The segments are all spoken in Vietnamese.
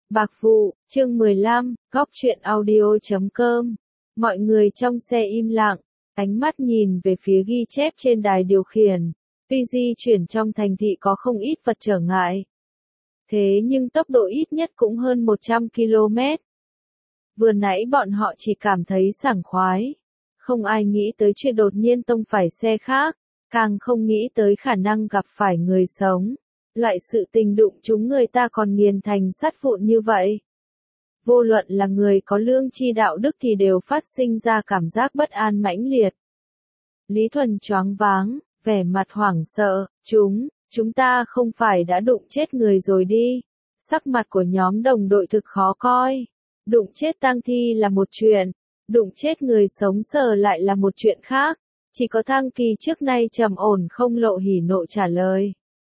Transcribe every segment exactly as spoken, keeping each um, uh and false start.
Bạc vụ, chương mười lăm, góc truyện audio chấm com. Mọi người trong xe im lặng, ánh mắt nhìn về phía ghi chép trên đài điều khiển. Tuy di chuyển trong thành thị có không ít vật trở ngại. Thế nhưng tốc độ ít nhất cũng hơn một trăm ki lô mét. Vừa nãy bọn họ chỉ cảm thấy sảng khoái. Không ai nghĩ tới chuyện đột nhiên tông phải xe khác, càng không nghĩ tới khả năng gặp phải người sống. Loại sự tình đụng chúng người ta còn nghiền thành sắt vụn như vậy. Vô luận là người có lương tri đạo đức thì đều phát sinh ra cảm giác bất an mãnh liệt. Lý Thuần choáng váng, vẻ mặt hoảng sợ, chúng, chúng ta không phải đã đụng chết người rồi đi. Sắc mặt của nhóm đồng đội thực khó coi. Đụng chết tang thi là một chuyện, đụng chết người sống sờ lại là một chuyện khác. Chỉ có Thang Kỳ trước nay trầm ổn không lộ hỉ nộ trả lời.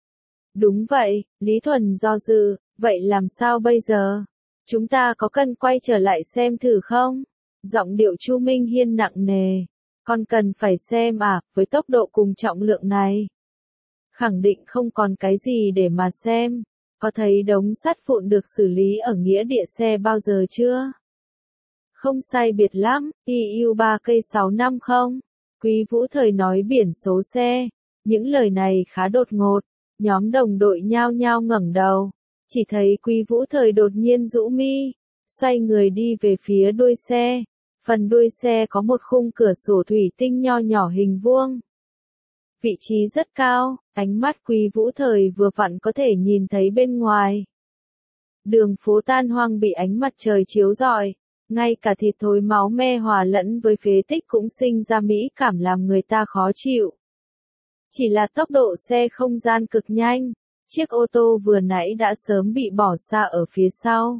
Đúng vậy, Lý Thuần do dự, vậy làm sao bây giờ? Chúng ta có cần quay trở lại xem thử không? Giọng điệu Chu Minh Hiên nặng nề. Con cần phải xem à, với tốc độ cùng trọng lượng này. Khẳng định không còn cái gì để mà xem. Có thấy đống sắt vụn được xử lý ở nghĩa địa xe bao giờ chưa? Không sai biệt lắm, I U ba cây sáu năm không? Quý Vũ Thời nói biển số xe. Những lời này khá đột ngột. Nhóm đồng đội nhao nhao ngẩng đầu, chỉ thấy Quý Vũ Thời đột nhiên rũ mi, xoay người đi về phía đuôi xe. Phần đuôi xe có một khung cửa sổ thủy tinh nho nhỏ hình vuông. Vị trí rất cao, ánh mắt Quý Vũ Thời vừa vặn có thể nhìn thấy bên ngoài. Đường phố tan hoang bị ánh mặt trời chiếu rọi, ngay cả thịt thối máu me hòa lẫn với phế tích cũng sinh ra mỹ cảm làm người ta khó chịu. Chỉ là tốc độ xe không gian cực nhanh, chiếc ô tô vừa nãy đã sớm bị bỏ xa ở phía sau.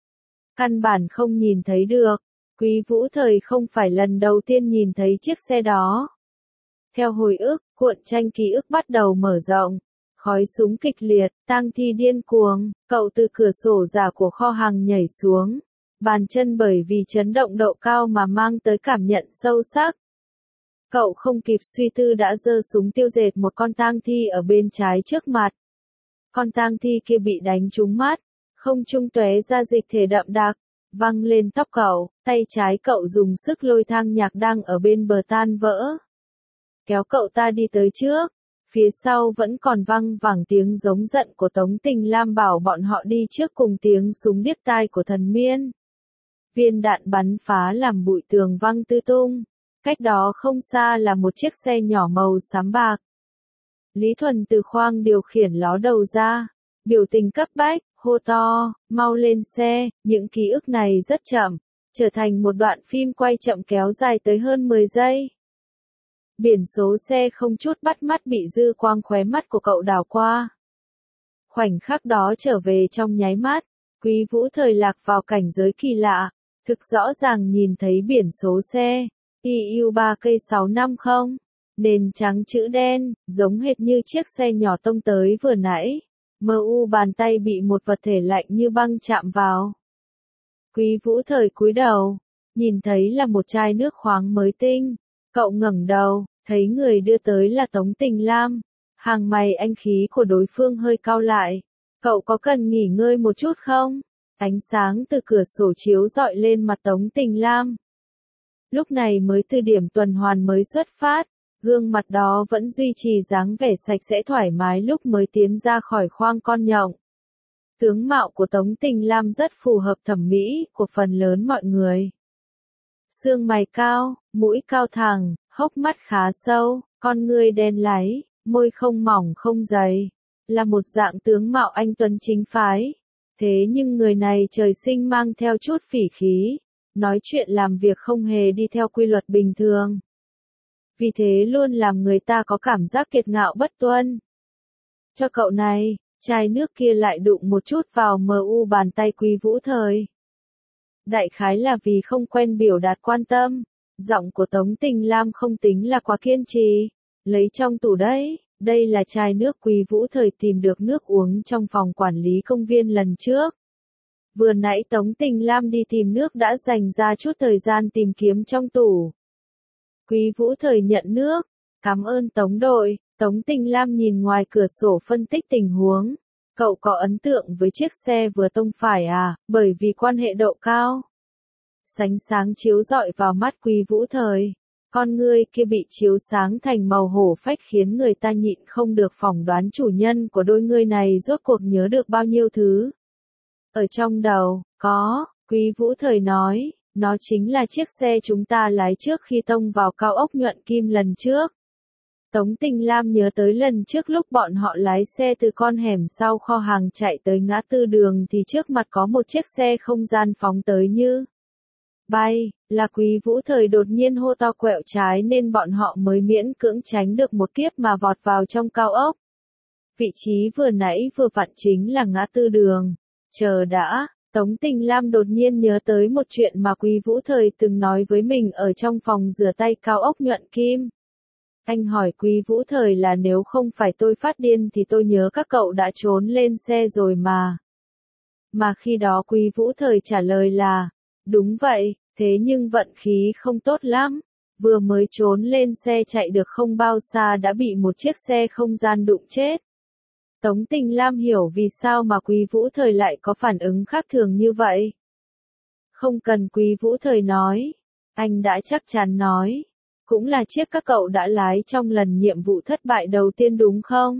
Căn bản không nhìn thấy được, Quý Vũ Thời không phải lần đầu tiên nhìn thấy chiếc xe đó. Theo hồi ức, cuộn tranh ký ức bắt đầu mở rộng, khói súng kịch liệt, tang thi điên cuồng, cậu từ cửa sổ giả của kho hàng nhảy xuống, bàn chân bởi vì chấn động độ cao mà mang tới cảm nhận sâu sắc. Cậu không kịp suy tư đã giơ súng tiêu diệt một con tang thi ở bên trái trước mặt. Con tang thi kia bị đánh trúng mắt, không trung tóe ra dịch thể đậm đặc, văng lên tóc cậu, tay trái cậu dùng sức lôi thang nhạc đang ở bên bờ tan vỡ. Kéo cậu ta đi tới trước, phía sau vẫn còn văng vẳng tiếng giống giận của Tống Tình Lam bảo bọn họ đi trước cùng tiếng súng điếc tai của Thần Miên. Viên đạn bắn phá làm bụi tường văng tứ tung. Cách đó không xa là một chiếc xe nhỏ màu xám bạc. Lý Thuần từ khoang điều khiển ló đầu ra, biểu tình cấp bách, hô to, mau lên xe. Những ký ức này rất chậm, trở thành một đoạn phim quay chậm kéo dài tới hơn mười giây. Biển số xe không chút bắt mắt bị dư quang khóe mắt của cậu đảo qua. Khoảnh khắc đó trở về trong nháy mắt, Quý Vũ Thời lạc vào cảnh giới kỳ lạ, thực rõ ràng nhìn thấy biển số xe. I U ba cây sáu năm không, nền trắng chữ đen, giống hệt như chiếc xe nhỏ tông tới vừa nãy. Mờ u bàn tay bị một vật thể lạnh như băng chạm vào. Quý Vũ Thời cúi đầu, nhìn thấy là một chai nước khoáng mới tinh. Cậu ngẩng đầu, thấy người đưa tới là Tống Tình Lam. Hàng mày anh khí của đối phương hơi cau lại. Cậu có cần nghỉ ngơi một chút không? Ánh sáng từ cửa sổ chiếu rọi lên mặt Tống Tình Lam. Lúc này mới từ điểm tuần hoàn mới xuất phát, gương mặt đó vẫn duy trì dáng vẻ sạch sẽ thoải mái lúc mới tiến ra khỏi khoang con nhộng. Tướng mạo của Tống Tình Lam rất phù hợp thẩm mỹ của phần lớn mọi người. Xương mày cao, mũi cao thẳng, hốc mắt khá sâu, con ngươi đen láy, môi không mỏng không dày, là một dạng tướng mạo anh tuấn chính phái. Thế nhưng người này trời sinh mang theo chút phỉ khí. Nói chuyện làm việc không hề đi theo quy luật bình thường. Vì thế luôn làm người ta có cảm giác kiệt ngạo bất tuân. Cho cậu này, chai nước kia lại đụng một chút vào mờ u bàn tay Quý Vũ Thời. Đại khái là vì không quen biểu đạt quan tâm, giọng của Tống Tình Lam không tính là quá kiên trì. Lấy trong tủ đấy, đây là chai nước Quý Vũ Thời tìm được nước uống trong phòng quản lý công viên lần trước. Vừa nãy Tống Tình Lam đi tìm nước đã dành ra chút thời gian tìm kiếm trong tủ. Quý Vũ Thời nhận nước, cảm ơn Tống đội. Tống Tình Lam nhìn ngoài cửa sổ phân tích tình huống. Cậu có ấn tượng với chiếc xe vừa tông phải à, bởi vì quan hệ độ cao. Sánh sáng chiếu rọi vào mắt Quý Vũ Thời. Con ngươi kia bị chiếu sáng thành màu hổ phách khiến người ta nhịn không được phỏng đoán chủ nhân của đôi ngươi này rốt cuộc nhớ được bao nhiêu thứ. Ở trong đầu, có, Quý Vũ Thời nói, nó chính là chiếc xe chúng ta lái trước khi tông vào cao ốc nhuận kim lần trước. Tống Tinh Lam nhớ tới lần trước lúc bọn họ lái xe từ con hẻm sau kho hàng chạy tới ngã tư đường thì trước mặt có một chiếc xe không gian phóng tới như bay, là Quý Vũ Thời đột nhiên hô to quẹo trái nên bọn họ mới miễn cưỡng tránh được một kiếp mà vọt vào trong cao ốc. Vị trí vừa nãy vừa vặn chính là ngã tư đường. Chờ đã, Tống Tinh Lam đột nhiên nhớ tới một chuyện mà Quý Vũ Thời từng nói với mình ở trong phòng rửa tay cao ốc nhuận kim. Anh hỏi Quý Vũ Thời là nếu không phải tôi phát điên thì tôi nhớ các cậu đã trốn lên xe rồi mà. Mà khi đó Quý Vũ Thời trả lời là, đúng vậy, thế nhưng vận khí không tốt lắm. Vừa mới trốn lên xe chạy được không bao xa đã bị một chiếc xe không gian đụng chết. Tống Tinh Lam hiểu vì sao mà Quý Vũ Thời lại có phản ứng khác thường như vậy. Không cần Quý Vũ Thời nói, anh đã chắc chắn nói. Cũng là chiếc các cậu đã lái trong lần nhiệm vụ thất bại đầu tiên đúng không?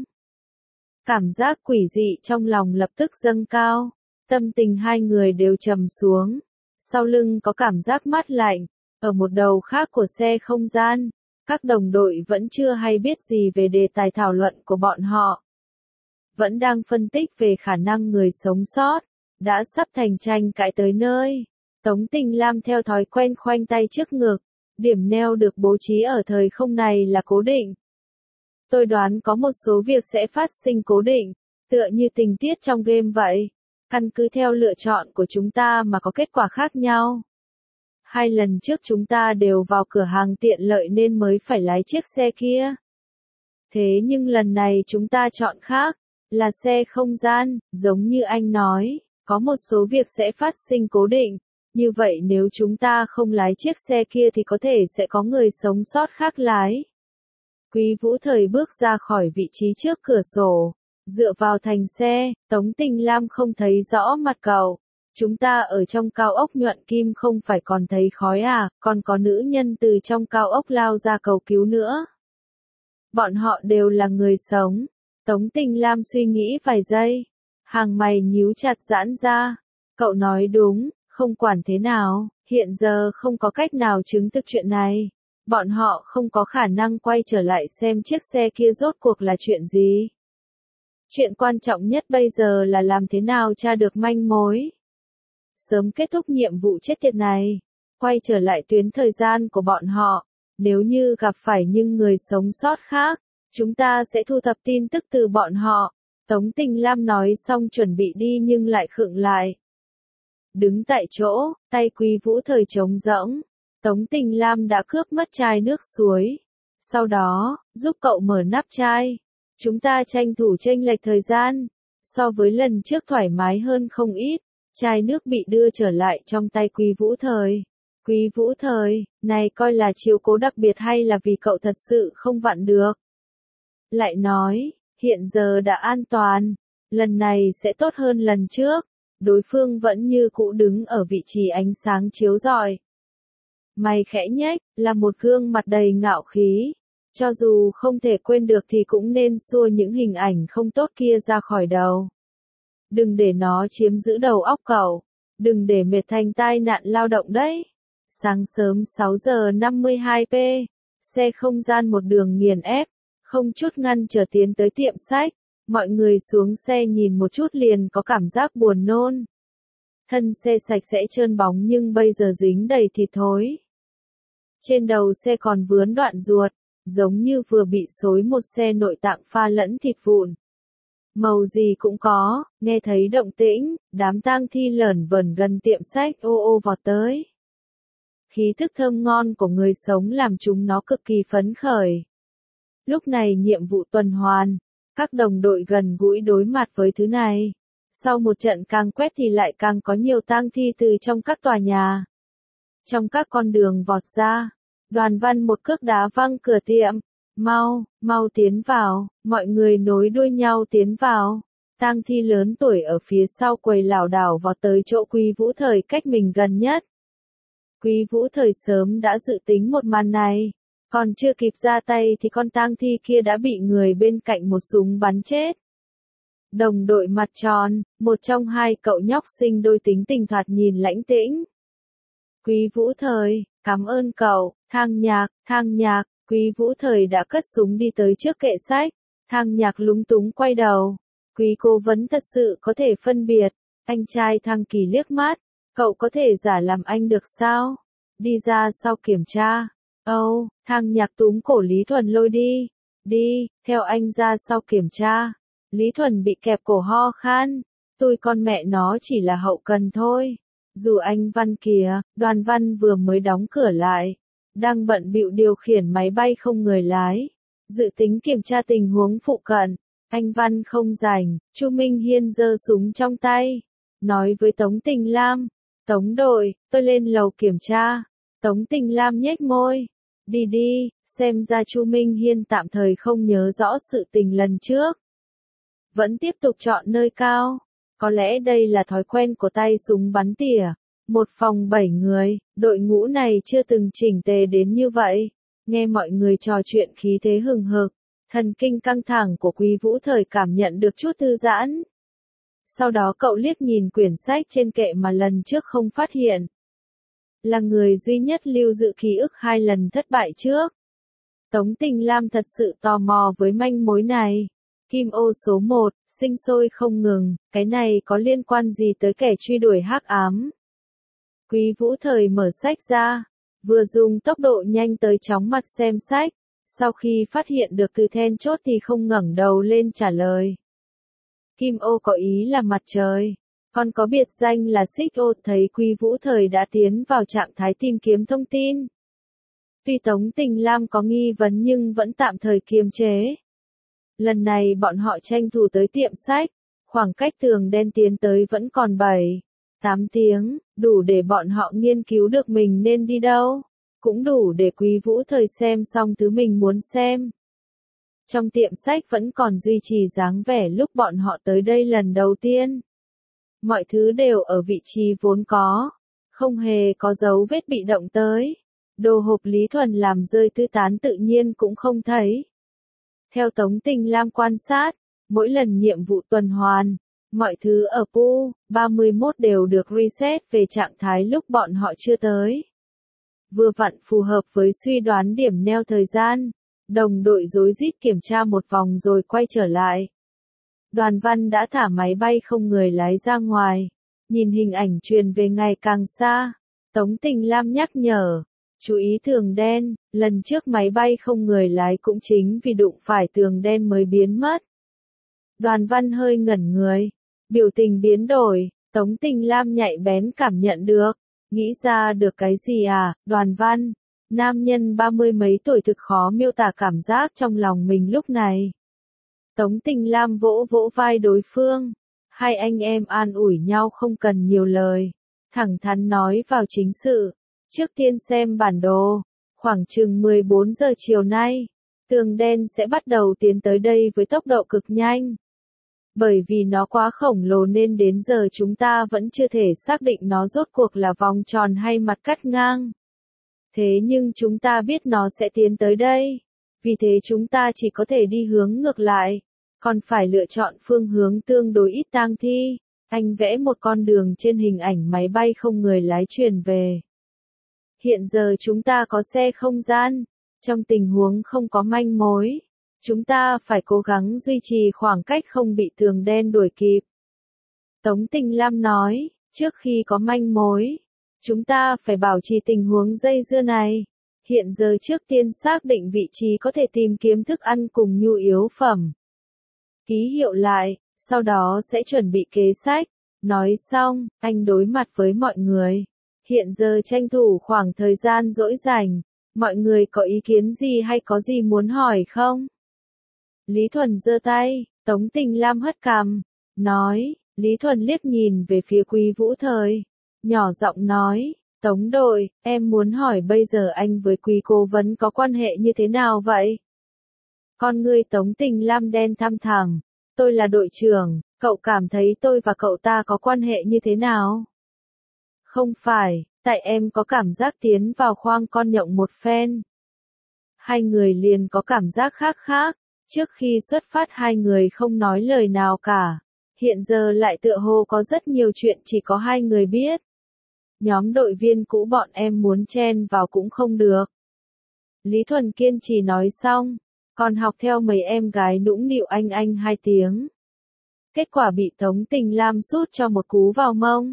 Cảm giác quỷ dị trong lòng lập tức dâng cao, tâm tình hai người đều trầm xuống. Sau lưng có cảm giác mát lạnh, ở một đầu khác của xe không gian, các đồng đội vẫn chưa hay biết gì về đề tài thảo luận của bọn họ. Vẫn đang phân tích về khả năng người sống sót, đã sắp thành tranh cãi tới nơi. Tống Tinh Lam theo thói quen khoanh tay trước ngực. Điểm neo được bố trí ở thời không này là cố định. Tôi đoán có một số việc sẽ phát sinh cố định, tựa như tình tiết trong game vậy. Căn cứ theo lựa chọn của chúng ta mà có kết quả khác nhau. Hai lần trước chúng ta đều vào cửa hàng tiện lợi nên mới phải lái chiếc xe kia. Thế nhưng lần này chúng ta chọn khác, là xe không gian, giống như anh nói, có một số việc sẽ phát sinh cố định. Như vậy nếu chúng ta không lái chiếc xe kia thì có thể sẽ có người sống sót khác lái. Quý Vũ Thời bước ra khỏi vị trí trước cửa sổ, dựa vào thành xe, Tống Tinh Lam không thấy rõ mặt cậu. Chúng ta ở trong cao ốc nhuận kim không phải còn thấy khói à, còn có nữ nhân từ trong cao ốc lao ra cầu cứu nữa. Bọn họ đều là người sống. Tống Tinh Lam suy nghĩ vài giây, hàng mày nhíu chặt giãn ra. Cậu nói đúng. Không quản thế nào, hiện giờ không có cách nào chứng thực chuyện này. Bọn họ không có khả năng quay trở lại xem chiếc xe kia rốt cuộc là chuyện gì. Chuyện quan trọng nhất bây giờ là làm thế nào tra được manh mối. Sớm kết thúc nhiệm vụ chết tiệt này. Quay trở lại tuyến thời gian của bọn họ. Nếu như gặp phải những người sống sót khác, chúng ta sẽ thu thập tin tức từ bọn họ. Tống Tinh Lam nói xong chuẩn bị đi nhưng lại khựng lại. Đứng tại chỗ, tay Quý Vũ Thời trống rỗng. Tống Tinh Lam đã cướp mất chai nước suối. Sau đó, giúp cậu mở nắp chai. Chúng ta tranh thủ chênh lệch thời gian. So với lần trước thoải mái hơn không ít. Chai nước bị đưa trở lại trong tay Quý Vũ Thời. Quý Vũ Thời, này coi là chiếu cố đặc biệt hay là vì cậu thật sự không vặn được? Lại nói, hiện giờ đã an toàn. Lần này sẽ tốt hơn lần trước. Đối phương vẫn như cũ đứng ở vị trí ánh sáng chiếu rọi. Mày khẽ nhếch, là một gương mặt đầy ngạo khí. Cho dù không thể quên được thì cũng nên xua những hình ảnh không tốt kia ra khỏi đầu. Đừng để nó chiếm giữ đầu óc cậu. Đừng để mệt thành tai nạn lao động đấy. Sáng sớm sáu giờ năm mươi hai phút, xe không gian một đường nghiền ép, không chút ngăn trở tiến tới tiệm sách. Mọi người xuống xe nhìn một chút liền có cảm giác buồn nôn. Thân xe sạch sẽ trơn bóng nhưng bây giờ dính đầy thịt thối. Trên đầu xe còn vướn đoạn ruột, giống như vừa bị xối một xe nội tạng pha lẫn thịt vụn. Màu gì cũng có, nghe thấy động tĩnh, đám tang thi lởn vởn gần tiệm sách ô ô vọt tới. Khí thức thơm ngon của người sống làm chúng nó cực kỳ phấn khởi. Lúc này nhiệm vụ tuần hoàn. Các đồng đội gần gũi đối mặt với thứ này. Sau một trận càng quét thì lại càng có nhiều tang thi từ trong các tòa nhà. Trong các con đường vọt ra, Đoàn Văn một cước đá văng cửa tiệm. Mau, mau tiến vào, mọi người nối đuôi nhau tiến vào. Tang Thi lớn tuổi ở phía sau quầy lảo đảo vọt tới chỗ Quý Vũ Thời cách mình gần nhất. Quý Vũ Thời sớm đã dự tính một màn này, còn chưa kịp ra tay thì con tang thi kia đã bị người bên cạnh một súng bắn chết. Đồng đội mặt tròn, một trong hai cậu nhóc sinh đôi tính tình thoạt nhìn lãnh tĩnh. Quý Vũ Thời, cảm ơn cậu, Thang Nhạc, Thang Nhạc, Quý Vũ Thời đã cất súng đi tới trước kệ sách, Thang Nhạc lúng túng quay đầu. Quý cố vấn thật sự có thể phân biệt, anh trai Thang Kỳ liếc mắt, cậu có thể giả làm anh được sao? Đi ra sau kiểm tra. Âu, oh, Thang Nhạc túm cổ Lý Thuần lôi đi. Đi, theo anh ra sau kiểm tra. Lý Thuần bị kẹp cổ ho khan. Tôi con mẹ nó chỉ là hậu cần thôi. Dù anh Văn kìa, Đoàn Văn vừa mới đóng cửa lại. Đang bận bịu điều khiển máy bay không người lái. Dự tính kiểm tra tình huống phụ cận. Anh Văn không rảnh, Chu Minh Hiên giơ súng trong tay. Nói với Tống Tình Lam. Tống đội, tôi lên lầu kiểm tra. Tống Tình Lam nhếch môi. Đi đi, xem ra Chu Minh Hiên tạm thời không nhớ rõ sự tình lần trước. Vẫn tiếp tục chọn nơi cao. Có lẽ đây là thói quen của tay súng bắn tỉa. Một phòng bảy người, đội ngũ này chưa từng chỉnh tề đến như vậy. Nghe mọi người trò chuyện khí thế hừng hực. Thần kinh căng thẳng của Quý Vũ Thời cảm nhận được chút thư giãn. Sau đó cậu liếc nhìn quyển sách trên kệ mà lần trước không phát hiện. Là người duy nhất lưu giữ ký ức hai lần thất bại trước. Tống Tình Lam thật sự tò mò với manh mối này. Kim ô số một, sinh sôi không ngừng, cái này có liên quan gì tới kẻ truy đuổi hắc ám? Quý Vũ Thời mở sách ra, vừa dùng tốc độ nhanh tới chóng mặt xem sách, sau khi phát hiện được từ then chốt thì không ngẩng đầu lên trả lời. Kim ô có ý là mặt trời, còn có biệt danh là xích ô. Thấy Quý Vũ Thời đã tiến vào trạng thái tìm kiếm thông tin. Tuy Tống Tình Lam có nghi vấn nhưng vẫn tạm thời kiềm chế. Lần này bọn họ tranh thủ tới tiệm sách, khoảng cách tường đen tiến tới vẫn còn bảy, tám tiếng, đủ để bọn họ nghiên cứu được mình nên đi đâu, cũng đủ để Quý Vũ Thời xem xong thứ mình muốn xem. Trong tiệm sách vẫn còn duy trì dáng vẻ lúc bọn họ tới đây lần đầu tiên. Mọi thứ đều ở vị trí vốn có, không hề có dấu vết bị động tới. Đồ hộp Lý Thuần làm rơi tứ tán tự nhiên cũng không thấy. Theo Tống Tình Lam quan sát, mỗi lần nhiệm vụ tuần hoàn, mọi thứ ở Pu ba mươi mốt đều được reset về trạng thái lúc bọn họ chưa tới. Vừa vặn phù hợp với suy đoán điểm neo thời gian, đồng đội rối rít kiểm tra một vòng rồi quay trở lại. Đoàn Văn đã thả máy bay không người lái ra ngoài, nhìn hình ảnh truyền về ngày càng xa. Tống Tình Lam nhắc nhở, chú ý tường đen, lần trước máy bay không người lái cũng chính vì đụng phải tường đen mới biến mất. Đoàn Văn hơi ngẩn người, biểu tình biến đổi, Tống Tình Lam nhạy bén cảm nhận được, nghĩ ra được cái gì à, Đoàn Văn, nam nhân ba mươi mấy tuổi thực khó miêu tả cảm giác trong lòng mình lúc này. Tống Tình Lam vỗ vỗ vai đối phương, hai anh em an ủi nhau không cần nhiều lời, thẳng thắn nói vào chính sự. Trước tiên xem bản đồ, khoảng chừng mười bốn giờ chiều nay, tường đen sẽ bắt đầu tiến tới đây với tốc độ cực nhanh. Bởi vì nó quá khổng lồ nên đến giờ chúng ta vẫn chưa thể xác định nó rốt cuộc là vòng tròn hay mặt cắt ngang. Thế nhưng chúng ta biết nó sẽ tiến tới đây, vì thế chúng ta chỉ có thể đi hướng ngược lại, còn phải lựa chọn phương hướng tương đối ít tang thi. Anh vẽ một con đường trên hình ảnh máy bay không người lái truyền về. Hiện giờ chúng ta có xe không gian, trong tình huống không có manh mối, chúng ta phải cố gắng duy trì khoảng cách không bị tường đen đuổi kịp. Tống Tình Lam nói, trước khi có manh mối, chúng ta phải bảo trì tình huống dây dưa này. Hiện giờ trước tiên xác định vị trí có thể tìm kiếm thức ăn cùng nhu yếu phẩm. Ký hiệu lại, sau đó sẽ chuẩn bị kế sách. Nói xong, anh đối mặt với mọi người. Hiện giờ tranh thủ khoảng thời gian rỗi rảnh, mọi người có ý kiến gì hay có gì muốn hỏi không? Lý Thuần giơ tay, Tống Tình Lam hất cằm, nói, Lý Thuần liếc nhìn về phía Quý Vũ Thời, nhỏ giọng nói, Tống đội, em muốn hỏi bây giờ anh với Quý cố vấn có quan hệ như thế nào vậy? Con ngươi Tống Tình Lam đen thăm thẳm, tôi là đội trưởng, Cậu cảm thấy tôi và cậu ta có quan hệ như thế nào? Không phải, tại em có cảm giác tiến vào khoang con nhộng một phen. Hai người liền có cảm giác khác khác, trước khi xuất phát hai người không nói lời nào cả. Hiện giờ lại tựa hồ có rất nhiều chuyện chỉ có hai người biết. Nhóm đội viên cũ bọn em muốn chen vào cũng không được. Lý Thuần kiên trì nói xong, còn học theo mấy em gái nũng nịu anh anh hai tiếng. Kết quả bị Tống Tình Lam sút cho một cú vào mông.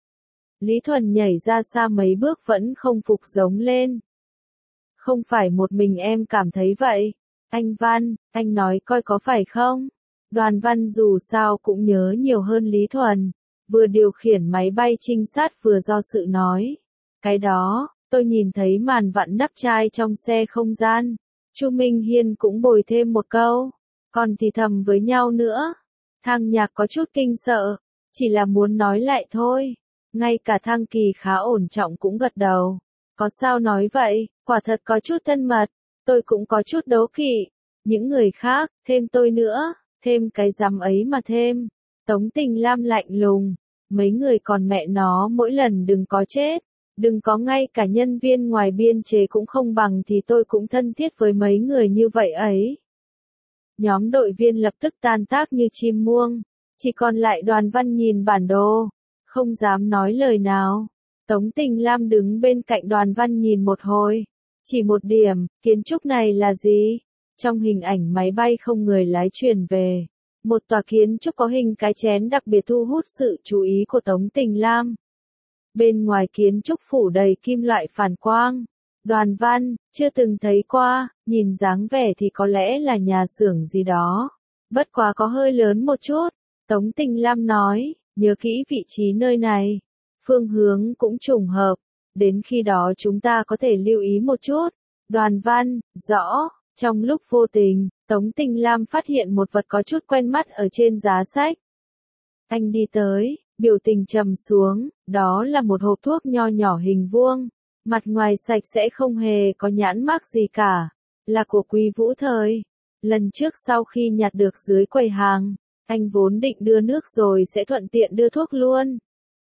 Lý Thuần nhảy ra xa mấy bước vẫn không phục giống lên. Không phải một mình em cảm thấy vậy. Anh Văn, anh nói coi có phải không? Đoàn Văn dù sao cũng nhớ nhiều hơn Lý Thuần. Vừa điều khiển máy bay trinh sát vừa do sự nói. Cái đó, tôi nhìn thấy màn vặn nắp chai trong xe không gian. Chu Minh Hiên cũng bồi thêm một câu. Còn thì thầm với nhau nữa. Thang Nhạc có chút kinh sợ. Chỉ là muốn nói lại thôi. Ngay cả Thang Kỳ khá ổn trọng cũng gật đầu. Có sao nói vậy, quả thật có chút thân mật. Tôi cũng có chút đố kỵ. Những người khác, thêm tôi nữa. Thêm cái dám ấy mà thêm. Tống Tình Lam lạnh lùng. Mấy người còn mẹ nó mỗi lần đừng có chết. Đừng có ngay cả nhân viên ngoài biên chế cũng không bằng thì tôi cũng thân thiết với mấy người như vậy ấy. Nhóm đội viên lập tức tan tác như chim muông. Chỉ còn lại Đoàn Văn nhìn bản đồ. Không dám nói lời nào. Tống Tình Lam đứng bên cạnh Đoàn Văn nhìn một hồi. Chỉ một điểm, kiến trúc này là gì? Trong hình ảnh máy bay không người lái truyền về. Một tòa kiến trúc có hình cái chén đặc biệt thu hút sự chú ý của Tống Tình Lam. Bên ngoài kiến trúc phủ đầy kim loại phản quang. Đoàn Văn, chưa từng thấy qua, nhìn dáng vẻ thì có lẽ là nhà xưởng gì đó. Bất quá có hơi lớn một chút. Tống Tình Lam nói, nhớ kỹ vị trí nơi này. Phương hướng cũng trùng hợp. Đến khi đó chúng ta có thể lưu ý một chút. Đoàn Văn, rõ. Trong lúc vô tình, Tống Tình Lam phát hiện một vật có chút quen mắt ở trên giá sách. Anh đi tới, biểu tình trầm xuống, đó là một hộp thuốc nho nhỏ hình vuông. Mặt ngoài sạch sẽ không hề có nhãn mác gì cả. Là của Quý Vũ Thời. Lần trước sau khi nhặt được dưới quầy hàng, anh vốn định đưa nước rồi sẽ thuận tiện đưa thuốc luôn.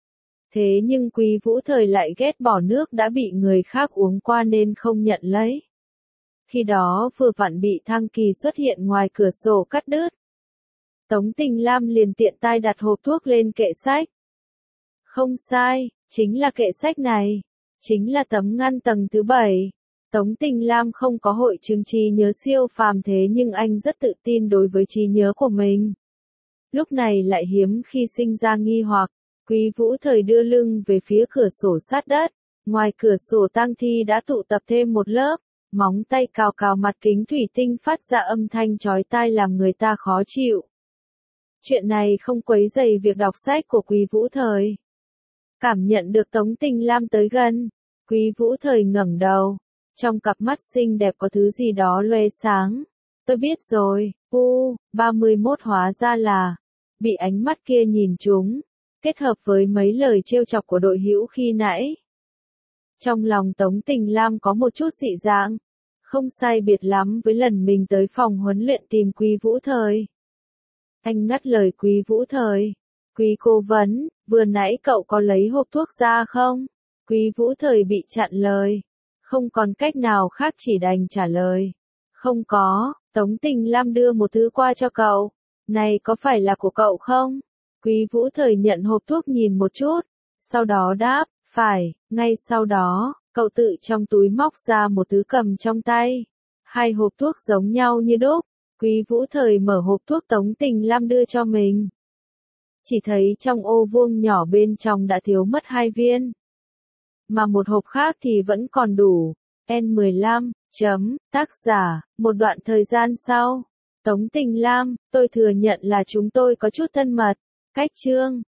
Thế nhưng Quý Vũ Thời lại ghét bỏ nước đã bị người khác uống qua nên không nhận lấy. Khi đó vừa vặn bị Thang Kỳ xuất hiện ngoài cửa sổ cắt đứt. Tống Tình Lam liền tiện tay đặt hộp thuốc lên kệ sách. Không sai, chính là kệ sách này. Chính là tấm ngăn tầng thứ bảy. Tống Tình Lam không có hội chứng trí nhớ siêu phàm thế nhưng anh rất tự tin đối với trí nhớ của mình. Lúc này lại hiếm khi sinh ra nghi hoặc. Quý Vũ Thời đưa lưng về phía cửa sổ sát đất. Ngoài cửa sổ tang thi đã tụ tập thêm một lớp. Móng tay cào cào mặt kính thủy tinh phát ra âm thanh chói tai làm người ta khó chịu. Chuyện này không quấy rầy việc đọc sách của Quý Vũ Thời. Cảm nhận được Tống Tình Lam tới gần. Quý Vũ Thời ngẩng đầu. Trong cặp mắt xinh đẹp có thứ gì đó loe sáng. Tôi biết rồi, u, ba mươi mốt hóa ra là. Bị ánh mắt kia nhìn trúng. Kết hợp với mấy lời trêu chọc của đội hữu khi nãy. Trong lòng Tống Tình Lam có một chút dị dạng. Không sai biệt lắm với lần mình tới phòng huấn luyện tìm Quý Vũ Thời. Anh ngắt lời Quý Vũ Thời. Quý cố vấn, vừa nãy cậu có lấy hộp thuốc ra không? Quý Vũ Thời bị chặn lời. Không còn cách nào khác chỉ đành trả lời. Không có, Tống Tình Lam đưa một thứ qua cho cậu. Này có phải là của cậu không? Quý Vũ Thời nhận hộp thuốc nhìn một chút. Sau đó đáp, phải, ngay sau đó, cậu tự trong túi móc ra một thứ cầm trong tay. Hai hộp thuốc giống nhau như đúc. Quý Vũ Thời mở hộp thuốc Tống Tình Lam đưa cho mình. Chỉ thấy trong ô vuông nhỏ bên trong đã thiếu mất hai viên. Mà một hộp khác thì vẫn còn đủ. N mười lăm, chấm, tác giả, một đoạn thời gian sau. Tống Tình Lam, tôi thừa nhận là chúng tôi có chút thân mật. Cách chương.